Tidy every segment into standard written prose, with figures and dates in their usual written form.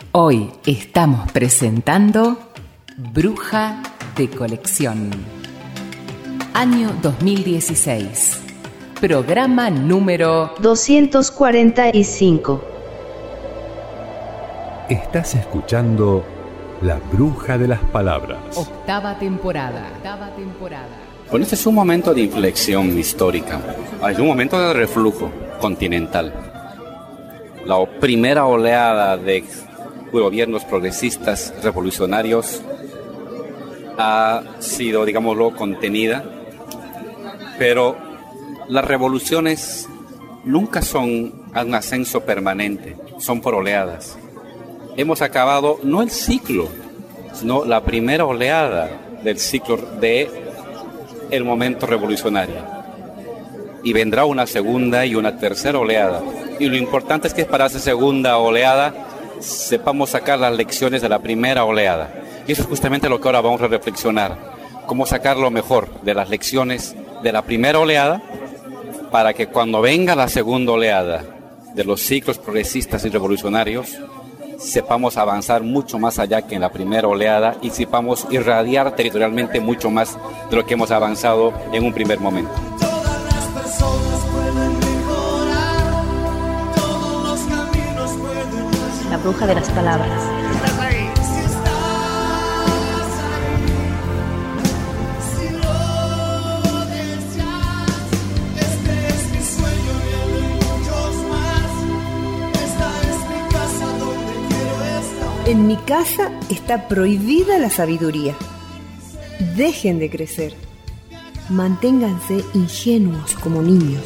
Hoy estamos presentando Bruja de Colección. Año 2016. Programa número 245. Estás escuchando La Bruja de las Palabras. Octava temporada. Bueno, este es un momento de inflexión histórica. Es un momento de reflujo continental. La primera oleada de gobiernos progresistas revolucionarios ha sido, digámoslo, contenida, pero las revoluciones nunca son un ascenso permanente, son por oleadas. Hemos acabado no el ciclo, sino la primera oleada del ciclo de el momento revolucionario. Y vendrá una segunda y una tercera oleada. Y lo importante es que para esa segunda oleada sepamos sacar las lecciones de la primera oleada. Y eso es justamente lo que ahora vamos a reflexionar. Cómo sacar lo mejor de las lecciones de la primera oleada para que cuando venga la segunda oleada de los ciclos progresistas y revolucionarios sepamos avanzar mucho más allá que en la primera oleada y sepamos irradiar territorialmente mucho más de lo que hemos avanzado en un primer momento. La bruja de las palabras. En mi casa está prohibida la sabiduría. Dejen de crecer. Manténganse ingenuos como niños.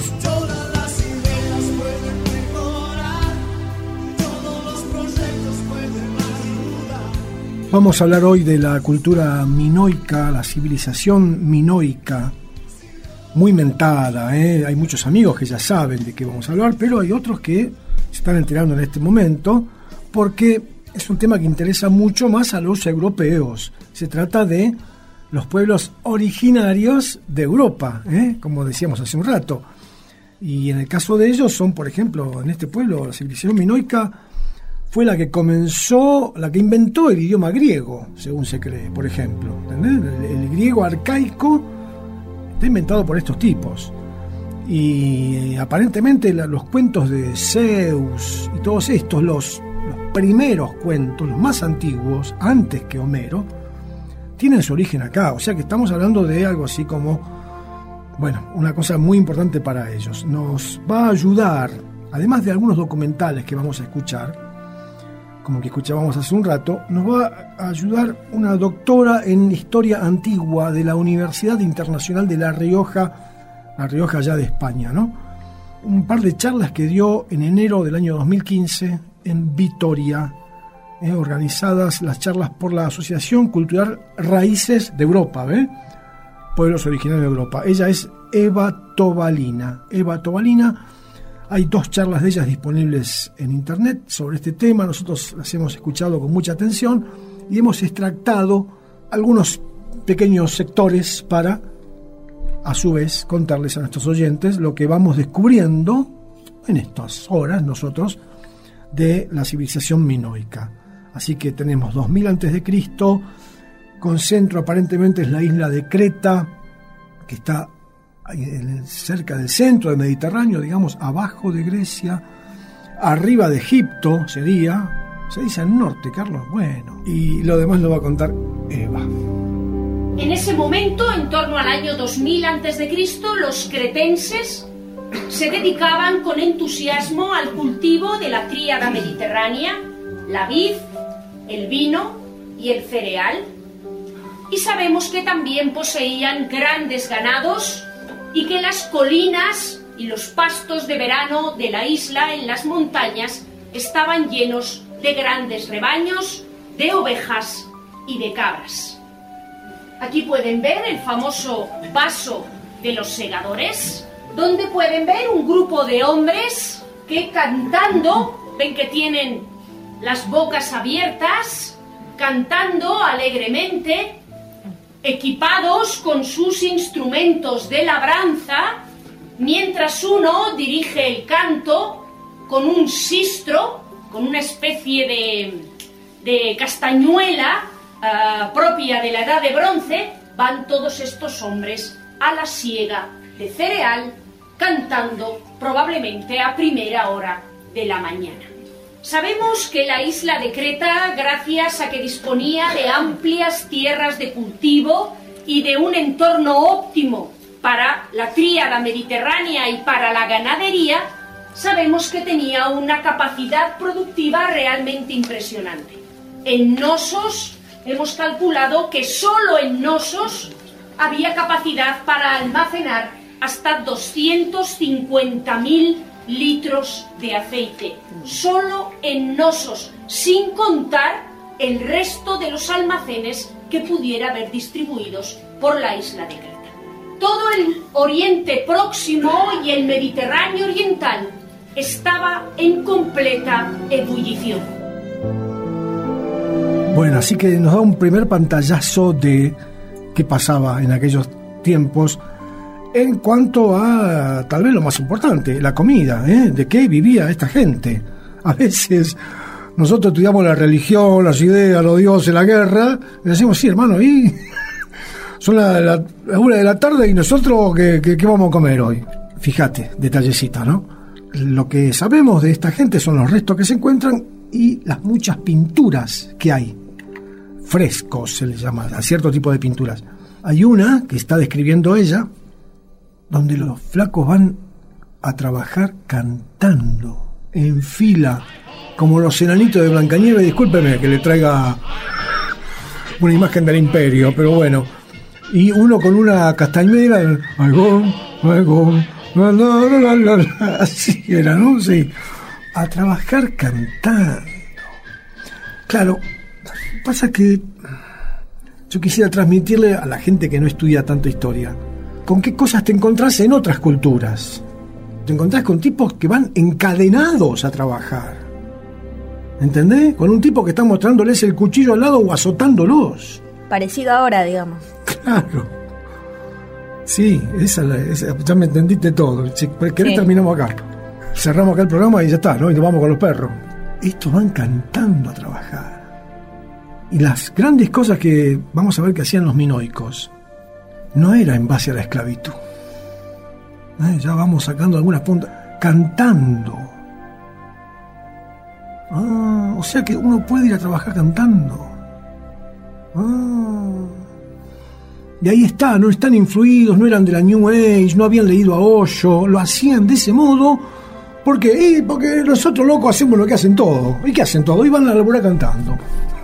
Vamos a hablar hoy de la cultura minoica, la civilización minoica, muy mentada, Hay muchos amigos que ya saben de qué vamos a hablar, pero hay otros que se están enterando en este momento porque es un tema que interesa mucho más a los europeos. Se trata de los pueblos originarios de Europa, como decíamos hace un rato. Y en el caso de ellos son, por ejemplo, en este pueblo, la civilización minoica fue la que inventó el idioma griego, según se cree, por ejemplo. ¿Entendés? El griego arcaico está inventado por estos tipos. Y aparentemente los cuentos de Zeus y todos estos, los primeros cuentos, los más antiguos, antes que Homero, tienen su origen acá. O sea que estamos hablando de algo así como, una cosa muy importante para ellos. Nos va a ayudar, además de algunos documentales que vamos a escuchar, como que escuchábamos hace un rato, nos va a ayudar una doctora en Historia Antigua de la Universidad Internacional de La Rioja ya de España, ¿no? Un par de charlas que dio en enero del año 2015 en Vitoria, organizadas las charlas por la Asociación Cultural Raíces de Europa, Pueblos Originarios de Europa. Ella es Eva Tobalina. Hay 2 charlas de ellas disponibles en internet sobre este tema. Nosotros las hemos escuchado con mucha atención y hemos extractado algunos pequeños sectores para, a su vez, contarles a nuestros oyentes lo que vamos descubriendo en estas horas nosotros de la civilización minoica. Así que tenemos 2000 a.C., con centro aparentemente es la isla de Creta, que está cerca del centro del Mediterráneo, digamos, abajo de Grecia, arriba de Egipto sería, se dice al norte, Carlos, y lo demás lo va a contar Eva. En ese momento, en torno al año 2000 a.C., los cretenses se dedicaban con entusiasmo al cultivo de la tríada mediterránea, la vid, el vino y el cereal. Y sabemos que también poseían grandes ganados y que las colinas y los pastos de verano de la isla en las montañas estaban llenos de grandes rebaños de ovejas y de cabras. Aquí pueden ver el famoso vaso de los segadores, donde pueden ver un grupo de hombres que cantando, ven que tienen las bocas abiertas, cantando alegremente, equipados con sus instrumentos de labranza, mientras uno dirige el canto con un sistro, con una especie de castañuela propia de la Edad de Bronce, van todos estos hombres a la siega de cereal cantando probablemente a primera hora de la mañana. Sabemos que la isla de Creta, gracias a que disponía de amplias tierras de cultivo y de un entorno óptimo para la tríada mediterránea y para la ganadería, sabemos que tenía una capacidad productiva realmente impresionante. En Knossos hemos calculado que solo en Knossos había capacidad para almacenar hasta 250.000 litros de aceite, solo en Knossos, sin contar el resto de los almacenes que pudiera haber distribuidos por la isla de Creta. Todo el Oriente Próximo y el Mediterráneo Oriental estaba en completa ebullición. Bueno, así que nos da un primer pantallazo de qué pasaba en aquellos tiempos en cuanto a, tal vez lo más importante, la comida, de qué vivía esta gente. A veces nosotros estudiamos la religión, las ideas, los dioses, la guerra, y decimos, sí, hermano, y son las 1 de la tarde y nosotros, ¿qué vamos a comer hoy? Fíjate, detallecita, ¿no? Lo que sabemos de esta gente son los restos que se encuentran y las muchas pinturas que hay. Frescos se les llama, a cierto tipo de pinturas. Hay una que está describiendo ella, donde los flacos van a trabajar cantando, en fila, como los enanitos de Blancanieves. Discúlpeme que le traiga una imagen del imperio, pero bueno. Y uno con una castañuela, así era, ¿no? Sí. A trabajar cantando. Claro, pasa que yo quisiera transmitirle a la gente que no estudia tanto historia, ¿con qué cosas te encontrás en otras culturas? Te encontrás con tipos que van encadenados a trabajar. ¿Entendés? Con un tipo que está mostrándoles el cuchillo al lado o azotándolos. Parecido ahora, digamos. Claro. Sí, esa, ya me entendiste todo. Si querés, sí, terminamos acá. Cerramos acá el programa y ya está, ¿no? Y nos vamos con los perros. Estos van cantando a trabajar. Y las grandes cosas que vamos a ver que hacían los minoicos no era en base a la esclavitud. Ya vamos sacando algunas puntas. Cantando. O sea que uno puede ir a trabajar cantando. Y ahí está, no están influidos, no eran de la New Age, no habían leído a Osho, lo hacían de ese modo. ¿Por qué? Porque nosotros locos hacemos lo que hacen todos. ¿Y qué hacen todos? Y van a laburar cantando.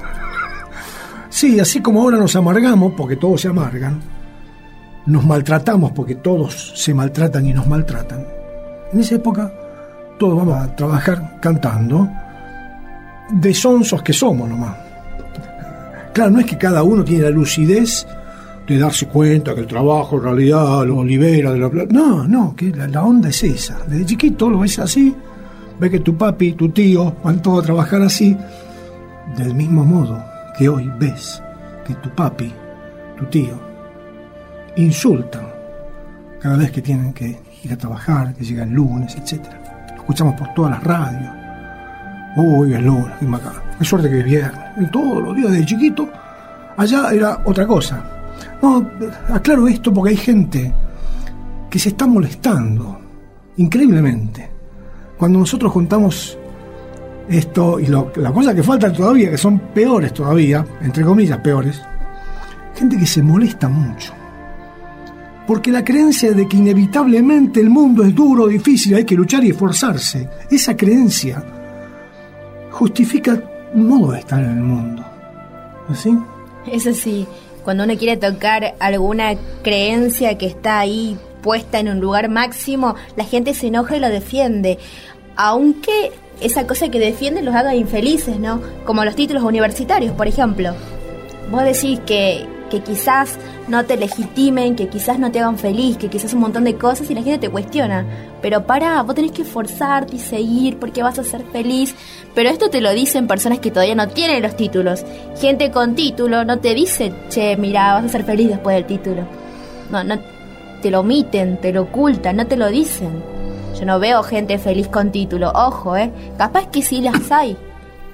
Sí, así como ahora nos amargamos, porque todos se amargan, nos maltratamos porque todos se maltratan y nos maltratan. En esa época todos vamos a trabajar cantando, de sonsos que somos nomás. Claro, no es que cada uno tiene la lucidez de darse cuenta que el trabajo en realidad lo libera de la plata. No, que la onda es esa. Desde chiquito lo ves así, ves que tu papi, tu tío van todos a trabajar así, del mismo modo que hoy ves que tu papi, tu tío, insultan cada vez que tienen que ir a trabajar, que llega el lunes, etc. Lo escuchamos por todas las radios. Uy, el lunes, qué macana. Qué suerte que es viernes. En todos los días de chiquito, allá era otra cosa. No, aclaro esto porque hay gente que se está molestando increíblemente. Cuando nosotros juntamos esto y la cosa que falta todavía, que son peores todavía, entre comillas peores, gente que se molesta mucho. Porque la creencia de que inevitablemente el mundo es duro, difícil, hay que luchar y esforzarse, esa creencia justifica un modo de estar en el mundo. ¿Así? Eso sí, cuando uno quiere tocar alguna creencia que está ahí puesta en un lugar máximo, la gente se enoja y lo defiende, aunque esa cosa que defiende los haga infelices, ¿no? Como los títulos universitarios, por ejemplo. Vos decís que quizás no te legitimen, que quizás no te hagan feliz, que quizás un montón de cosas y la gente te cuestiona. Pero pará, vos tenés que esforzarte y seguir porque vas a ser feliz. Pero esto te lo dicen personas que todavía no tienen los títulos. Gente con título no te dice, che, mira, vas a ser feliz después del título. No, te lo omiten, te lo ocultan, no te lo dicen. Yo no veo gente feliz con título, ojo, capaz que sí las hay.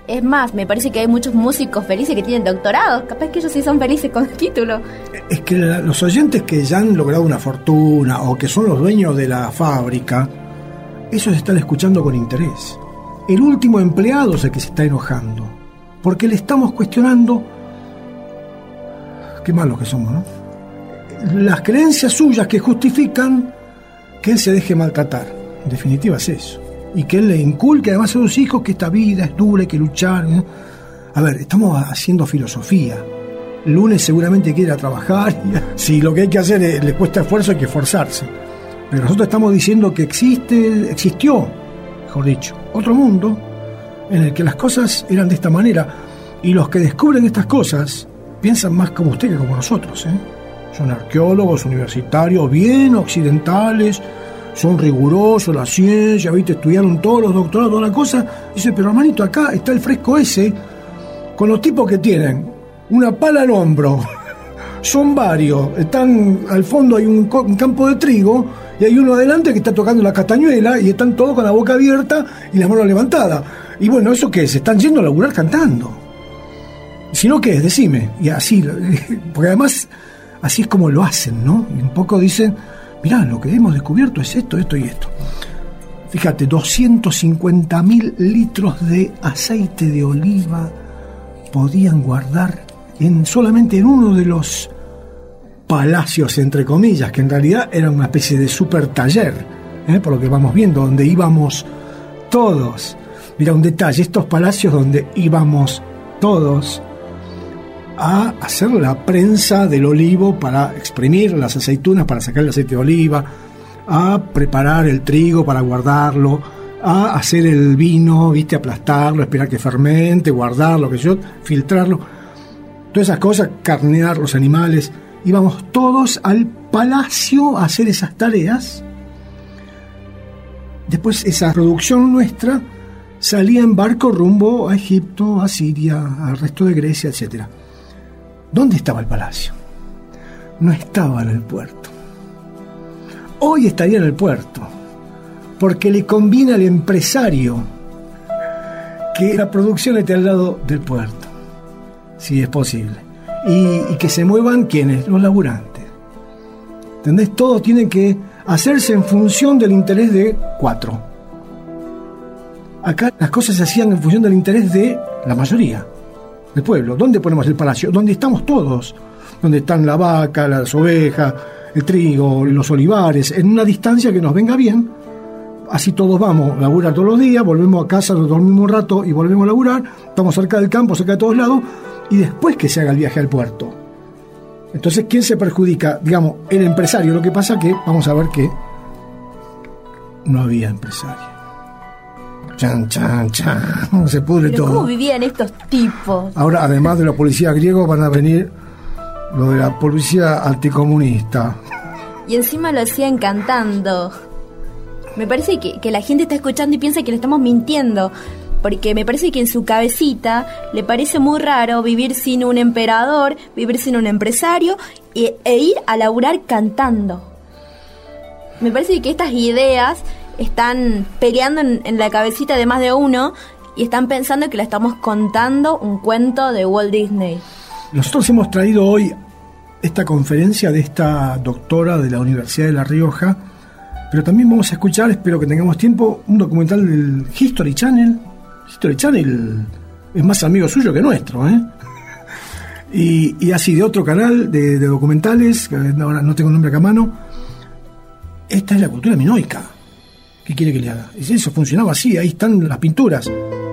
Es más, me parece que hay muchos músicos felices que tienen doctorados. Capaz que ellos sí son felices con el título. Es que los oyentes que ya han logrado una fortuna o que son los dueños de la fábrica, esos están escuchando con interés. El último empleado es el que se está enojando, porque le estamos cuestionando, qué malos que somos, ¿no?, las creencias suyas que justifican que él se deje maltratar. En definitiva es eso. Y que él le inculque además a sus hijos que esta vida es dura, hay que luchar, ¿no? A ver, estamos haciendo filosofía. El lunes seguramente quiere ir a trabajar. Si lo que hay que hacer le cuesta esfuerzo, hay que esforzarse. Pero nosotros estamos diciendo que existió, mejor dicho, otro mundo en el que las cosas eran de esta manera. Y los que descubren estas cosas piensan más como usted que como nosotros, ¿eh? Son arqueólogos, universitarios, bien occidentales, son rigurosos, la ciencia, ¿viste? Estudiaron todos los doctorados, toda la cosa. Dice, pero hermanito, acá está el fresco ese, con los tipos que tienen una pala al hombro, son varios, están al fondo, hay un campo de trigo, y hay uno adelante que está tocando la castañuela, y están todos con la boca abierta y las manos levantadas. Y bueno, ¿eso qué es? Se están yendo a laburar cantando. Si no, ¿qué es? Decime. Y así, porque además, así es como lo hacen, ¿no? Y un poco dicen, mirá, lo que hemos descubierto es esto, esto y esto. Fíjate, 250.000 litros de aceite de oliva podían guardar solamente en uno de los palacios, entre comillas, que en realidad era una especie de super taller, por lo que vamos viendo, donde íbamos todos. Mira, un detalle, estos palacios donde íbamos todos a hacer la prensa del olivo para exprimir las aceitunas, para sacar el aceite de oliva, a preparar el trigo para guardarlo, a hacer el vino, ¿viste? Aplastarlo, esperar que fermente, guardarlo, filtrarlo, todas esas cosas, carnear los animales. Íbamos todos al palacio a hacer esas tareas. Después esa producción nuestra salía en barco rumbo a Egipto, a Siria, al resto de Grecia, etcétera. ¿Dónde estaba el palacio? No estaba en el puerto. Hoy estaría en el puerto, porque le conviene al empresario que la producción esté al lado del puerto, si es posible. Y que se muevan, ¿quiénes? Los laburantes. ¿Entendés? Todos tienen que hacerse en función del interés de 4. Acá las cosas se hacían en función del interés de la mayoría del pueblo. ¿Dónde ponemos el palacio? Donde estamos todos. Donde están la vaca, las ovejas, el trigo, los olivares, en una distancia que nos venga bien. Así todos vamos a laburar todos los días, volvemos a casa, nos dormimos un rato y volvemos a laburar. Estamos cerca del campo, cerca de todos lados, y después que se haga el viaje al puerto. Entonces, ¿quién se perjudica? Digamos, el empresario. Lo que pasa que vamos a ver que no había empresario. Chan, chan, chan. Se pudre todo. ¿Cómo vivían estos tipos? Ahora, además de la policía griego, van a venir lo de la policía anticomunista. Y encima lo hacían cantando. Me parece que la gente está escuchando y piensa que le estamos mintiendo. Porque me parece que en su cabecita le parece muy raro vivir sin un emperador, vivir sin un empresario e ir a laburar cantando. Me parece que estas ideas están peleando en la cabecita de más de uno y están pensando que le estamos contando un cuento de Walt Disney. Nosotros hemos traído hoy esta conferencia de esta doctora de la Universidad de La Rioja, pero también vamos a escuchar, espero que tengamos tiempo, un documental del History Channel. History Channel es más amigo suyo que nuestro, ¿eh? Y así de otro canal de documentales, que ahora no tengo el nombre acá a mano. Esta es la cultura minoica. ¿Qué quiere que le haga? Eso funcionaba así, ahí están las pinturas.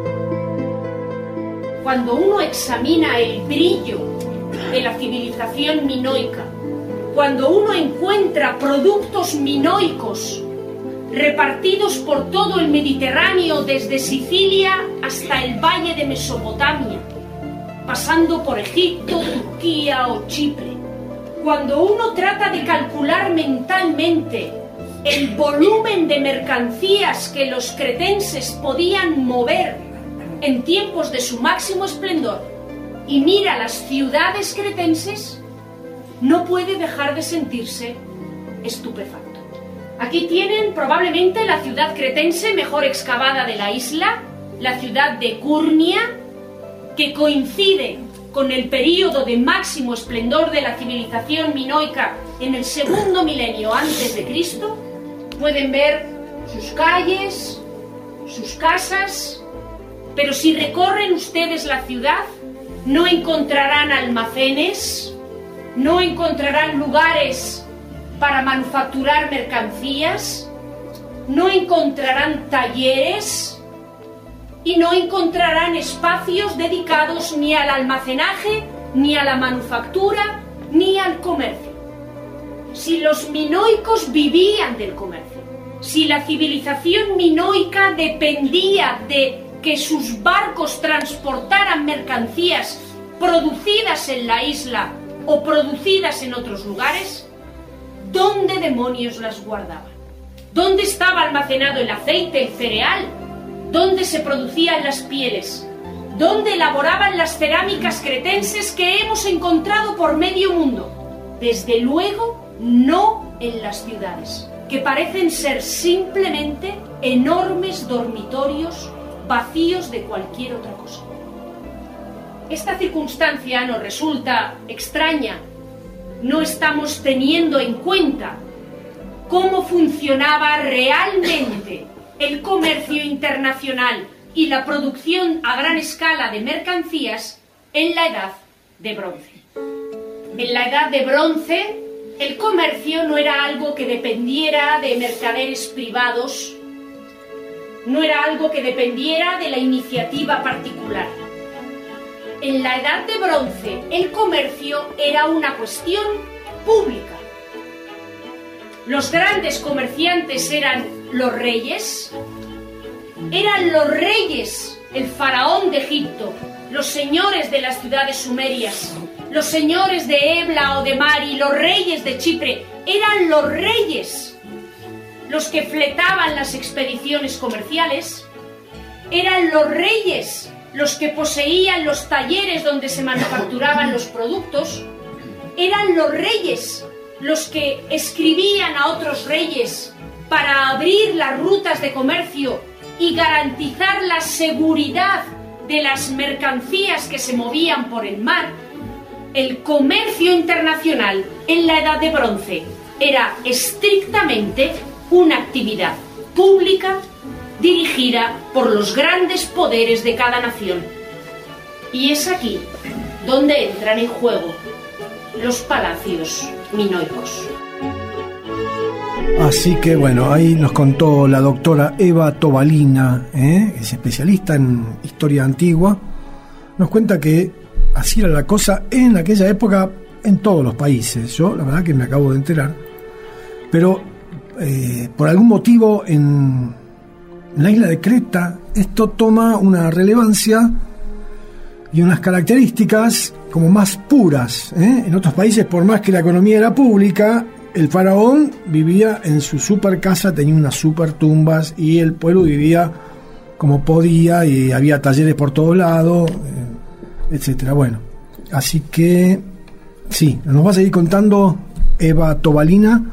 Cuando uno examina el brillo de la civilización minoica, cuando uno encuentra productos minoicos repartidos por todo el Mediterráneo, desde Sicilia hasta el valle de Mesopotamia, pasando por Egipto, Turquía o Chipre, cuando uno trata de calcular mentalmente el volumen de mercancías que los cretenses podían mover en tiempos de su máximo esplendor y mira las ciudades cretenses, no puede dejar de sentirse estupefacto. Aquí tienen probablemente la ciudad cretense mejor excavada de la isla, la ciudad de Curnia, que coincide con el período de máximo esplendor de la civilización minoica en el segundo milenio antes de Cristo. Pueden ver sus calles, sus casas, pero si recorren ustedes la ciudad, no encontrarán almacenes, no encontrarán lugares para manufacturar mercancías, no encontrarán talleres y no encontrarán espacios dedicados ni al almacenaje, ni a la manufactura, ni al comercio. Si los minoicos vivían del comercio, si la civilización minoica dependía de que sus barcos transportaran mercancías producidas en la isla o producidas en otros lugares, ¿dónde demonios las guardaban? ¿Dónde estaba almacenado el aceite, el cereal? ¿Dónde se producían las pieles? ¿Dónde elaboraban las cerámicas cretenses que hemos encontrado por medio mundo? Desde luego, no en las ciudades, que parecen ser simplemente enormes dormitorios vacíos de cualquier otra cosa. Esta circunstancia nos resulta extraña. No estamos teniendo en cuenta cómo funcionaba realmente el comercio internacional y la producción a gran escala de mercancías en la Edad de Bronce. En la Edad de Bronce, el comercio no era algo que dependiera de mercaderes privados, no era algo que dependiera de la iniciativa particular. En la Edad de Bronce, el comercio era una cuestión pública. Los grandes comerciantes eran los reyes, el faraón de Egipto, los señores de las ciudades sumerias, los señores de Ebla o de Mari, los reyes de Chipre, eran los reyes los que fletaban las expediciones comerciales, eran los reyes los que poseían los talleres donde se manufacturaban los productos, eran los reyes los que escribían a otros reyes para abrir las rutas de comercio y garantizar la seguridad de las mercancías que se movían por el mar. El comercio internacional en la Edad de Bronce era estrictamente una actividad pública dirigida por los grandes poderes de cada nación. Y es aquí donde entran en juego los palacios minoicos. Así que bueno, ahí nos contó la doctora Eva Tobalina, es especialista en historia antigua. Nos cuenta que así era la cosa en aquella época en todos los países. Yo la verdad que me acabo de enterar, pero por algún motivo en la isla de Creta esto toma una relevancia y unas características como más puras. En otros países, por más que la economía era pública, el faraón vivía en su super casa, tenía unas super tumbas y el pueblo vivía como podía y había talleres por todos lados, etcétera. Bueno, así que sí, nos va a seguir contando Eva Tobalina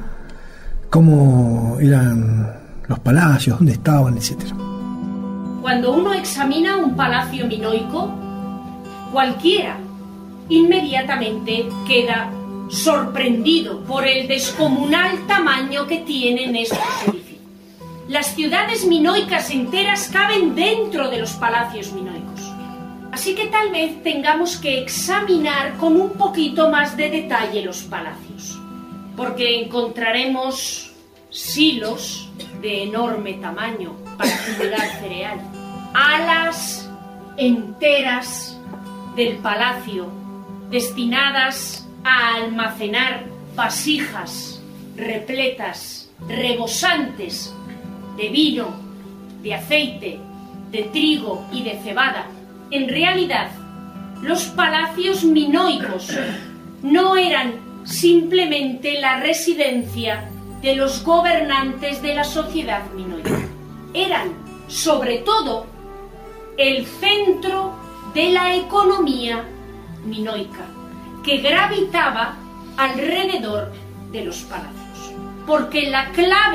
cómo eran los palacios, dónde estaban, etcétera. Cuando uno examina un palacio minoico, cualquiera inmediatamente queda sorprendido por el descomunal tamaño que tienen estos edificios. Las ciudades minoicas enteras caben dentro de los palacios minoicos. Así que tal vez tengamos que examinar con un poquito más de detalle los palacios, porque encontraremos silos de enorme tamaño para acumular cereal, alas enteras del palacio destinadas a almacenar vasijas repletas, rebosantes de vino, de aceite, de trigo y de cebada. En realidad, los palacios minoicos no eran simplemente la residencia de los gobernantes de la sociedad minoica. Eran, sobre todo, el centro de la economía minoica, que gravitaba alrededor de los palacios. Porque la clave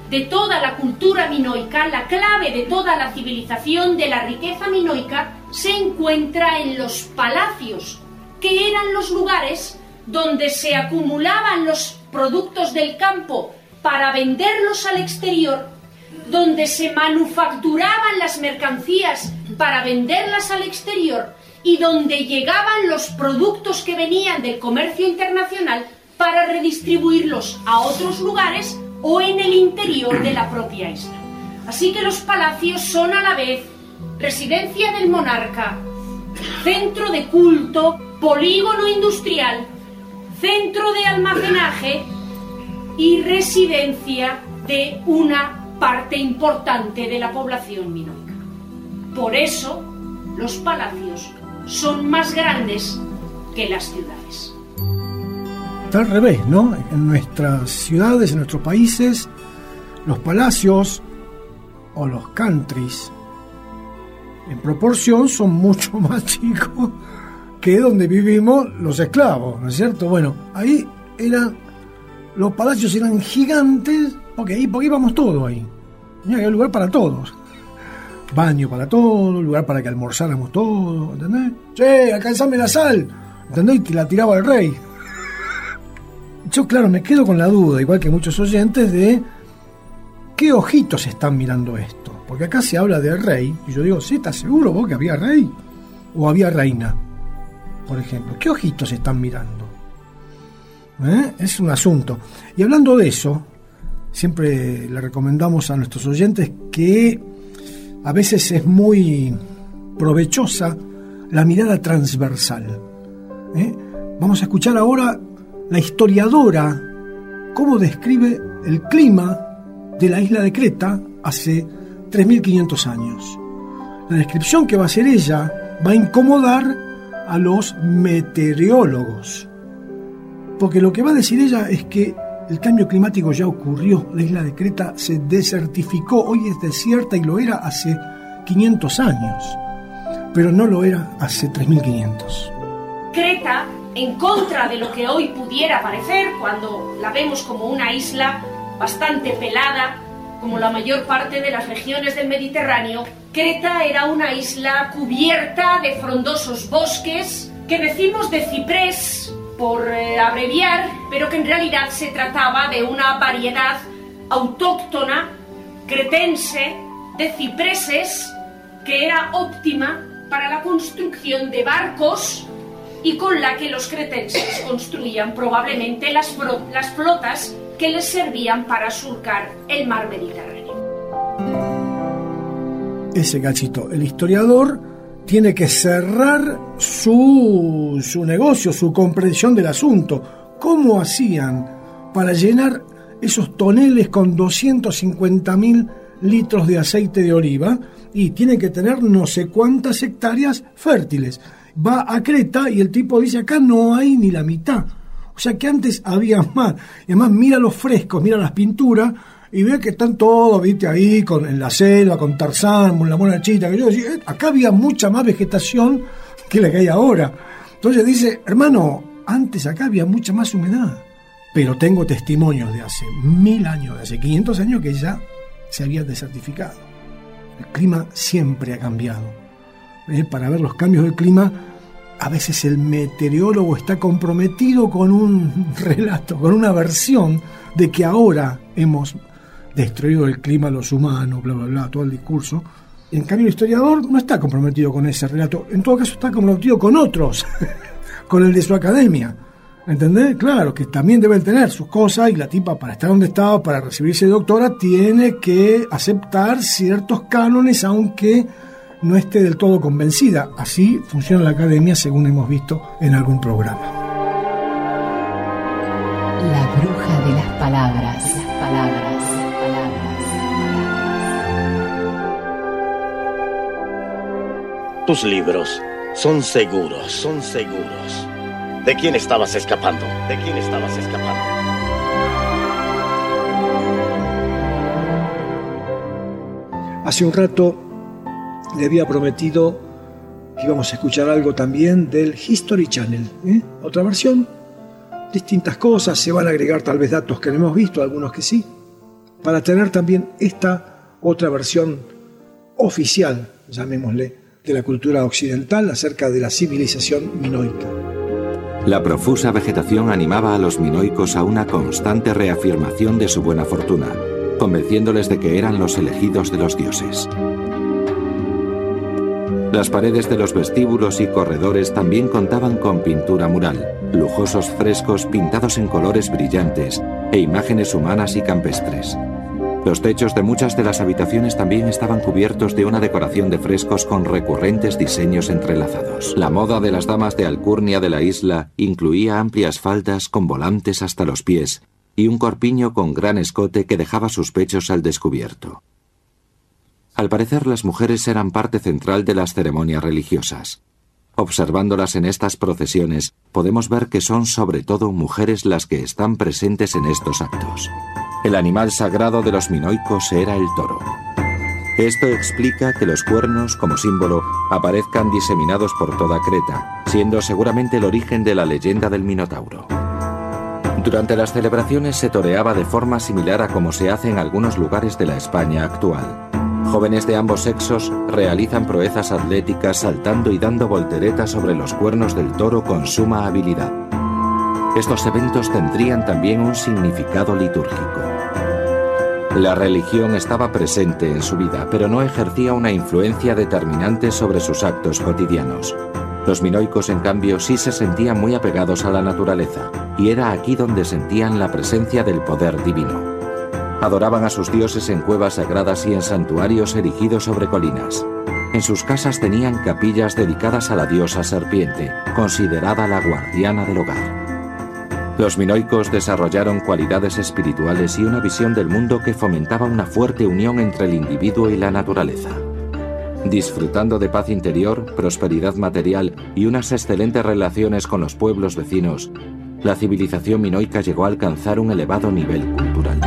de toda la cultura minoica, la clave de toda la civilización, de la riqueza minoica, se encuentra en los palacios, que eran los lugares donde se acumulaban los productos del campo para venderlos al exterior, donde se manufacturaban las mercancías para venderlas al exterior y donde llegaban los productos que venían del comercio internacional para redistribuirlos a otros lugares o en el interior de la propia isla. Así que los palacios son a la vez residencia del monarca, centro de culto, polígono industrial, centro de almacenaje y residencia de una parte importante de la población minoica. Por eso, los palacios son más grandes que las ciudades. Está al revés, ¿no? En nuestras ciudades, en nuestros países, los palacios o los countries, en proporción, son mucho más chicos que donde vivimos los esclavos, ¿no es cierto? Bueno, ahí los palacios eran gigantes, porque íbamos todos ahí. Había lugar para todos. Baño para todos, lugar para que almorzáramos todos, ¿entendés? Che, alcanzame la sal, ¿entendés? Y te la tiraba el rey. Yo, claro, me quedo con la duda, igual que muchos oyentes, de qué ojitos están mirando esto. Porque acá se habla de rey, y yo digo, ¿sí estás seguro vos que había rey? ¿O había reina? Por ejemplo, ¿qué ojitos están mirando? Es un asunto. Y hablando de eso, siempre le recomendamos a nuestros oyentes que a veces es muy provechosa la mirada transversal. Vamos a escuchar ahora la historiadora cómo describe el clima de la isla de Creta hace 3.500 años. La descripción que va a hacer ella va a incomodar a los meteorólogos, porque lo que va a decir ella es que el cambio climático ya ocurrió. La isla de Creta se desertificó, hoy es desierta y lo era hace 500 años, pero no lo era hace 3.500. Creta, en contra de lo que hoy pudiera parecer cuando la vemos como una isla bastante pelada, como la mayor parte de las regiones del Mediterráneo, Creta era una isla cubierta de frondosos bosques, que decimos de ciprés por abreviar, pero que en realidad se trataba de una variedad autóctona cretense de cipreses que era óptima para la construcción de barcos y con la que los cretenses construían probablemente las flotas que les servían para surcar el mar Mediterráneo. Ese cachito, el historiador tiene que cerrar su negocio, su comprensión del asunto. ¿Cómo hacían para llenar esos toneles con 250.000 litros de aceite de oliva? Y tienen que tener no sé cuántas hectáreas fértiles. Va a Creta y el tipo dice, acá no hay ni la mitad. O sea que antes había más. Y además mira los frescos, mira las pinturas y ve que están todos, viste, ahí en la selva, con Tarzán, con la monachita. Que yo decía, acá había mucha más vegetación que la que hay ahora. Entonces dice, hermano, antes acá había mucha más humedad. Pero tengo testimonios de hace 1000 años, de hace 500 años que ya se había desertificado. El clima siempre ha cambiado. Para ver los cambios del clima, a veces el meteorólogo está comprometido con un relato, con una versión de que ahora hemos destruido el clima los humanos, bla, bla, bla, todo el discurso. En cambio, el historiador no está comprometido con ese relato. En todo caso, está comprometido con otros, con el de su academia. ¿Entendés? Claro, que también deben tener sus cosas y la tipa, para estar donde estaba, para recibirse de doctora, tiene que aceptar ciertos cánones, aunque no esté del todo convencida. Así funciona la academia, según hemos visto en algún programa. La bruja de las palabras. Tus libros son seguros. ¿De quién estabas escapando? Hace un rato le había prometido que íbamos a escuchar algo también del History Channel, otra versión, distintas cosas, se van a agregar tal vez datos que no hemos visto, algunos que sí, para tener también esta otra versión oficial, llamémosle, de la cultura occidental acerca de la civilización minoica. La profusa vegetación animaba a los minoicos a una constante reafirmación de su buena fortuna, convenciéndoles de que eran los elegidos de los dioses. Las paredes de los vestíbulos y corredores también contaban con pintura mural, lujosos frescos pintados en colores brillantes e imágenes humanas y campestres. Los techos de muchas de las habitaciones también estaban cubiertos de una decoración de frescos con recurrentes diseños entrelazados. La moda de las damas de alcurnia de la isla incluía amplias faldas con volantes hasta los pies y un corpiño con gran escote que dejaba sus pechos al descubierto. Al parecer, las mujeres eran parte central de las ceremonias religiosas. Observándolas en estas procesiones, podemos ver que son sobre todo mujeres las que están presentes en estos actos. El animal sagrado de los minoicos era el toro. Esto explica que los cuernos, como símbolo, aparezcan diseminados por toda Creta, siendo seguramente el origen de la leyenda del Minotauro. Durante las celebraciones se toreaba de forma similar a como se hace en algunos lugares de la España actual. Jóvenes de ambos sexos realizan proezas atléticas saltando y dando volteretas sobre los cuernos del toro con suma habilidad. Estos eventos tendrían también un significado litúrgico. La religión estaba presente en su vida, pero no ejercía una influencia determinante sobre sus actos cotidianos. Los minoicos, en cambio, sí se sentían muy apegados a la naturaleza, y era aquí donde sentían la presencia del poder divino. Adoraban a sus dioses en cuevas sagradas y en santuarios erigidos sobre colinas. En sus casas tenían capillas dedicadas a la diosa serpiente, considerada la guardiana del hogar. Los minoicos desarrollaron cualidades espirituales y una visión del mundo que fomentaba una fuerte unión entre el individuo y la naturaleza. Disfrutando de paz interior, prosperidad material y unas excelentes relaciones con los pueblos vecinos, la civilización minoica llegó a alcanzar un elevado nivel cultural.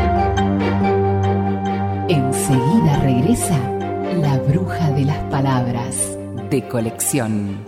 Enseguida regresa La Bruja de las Palabras, de Colección.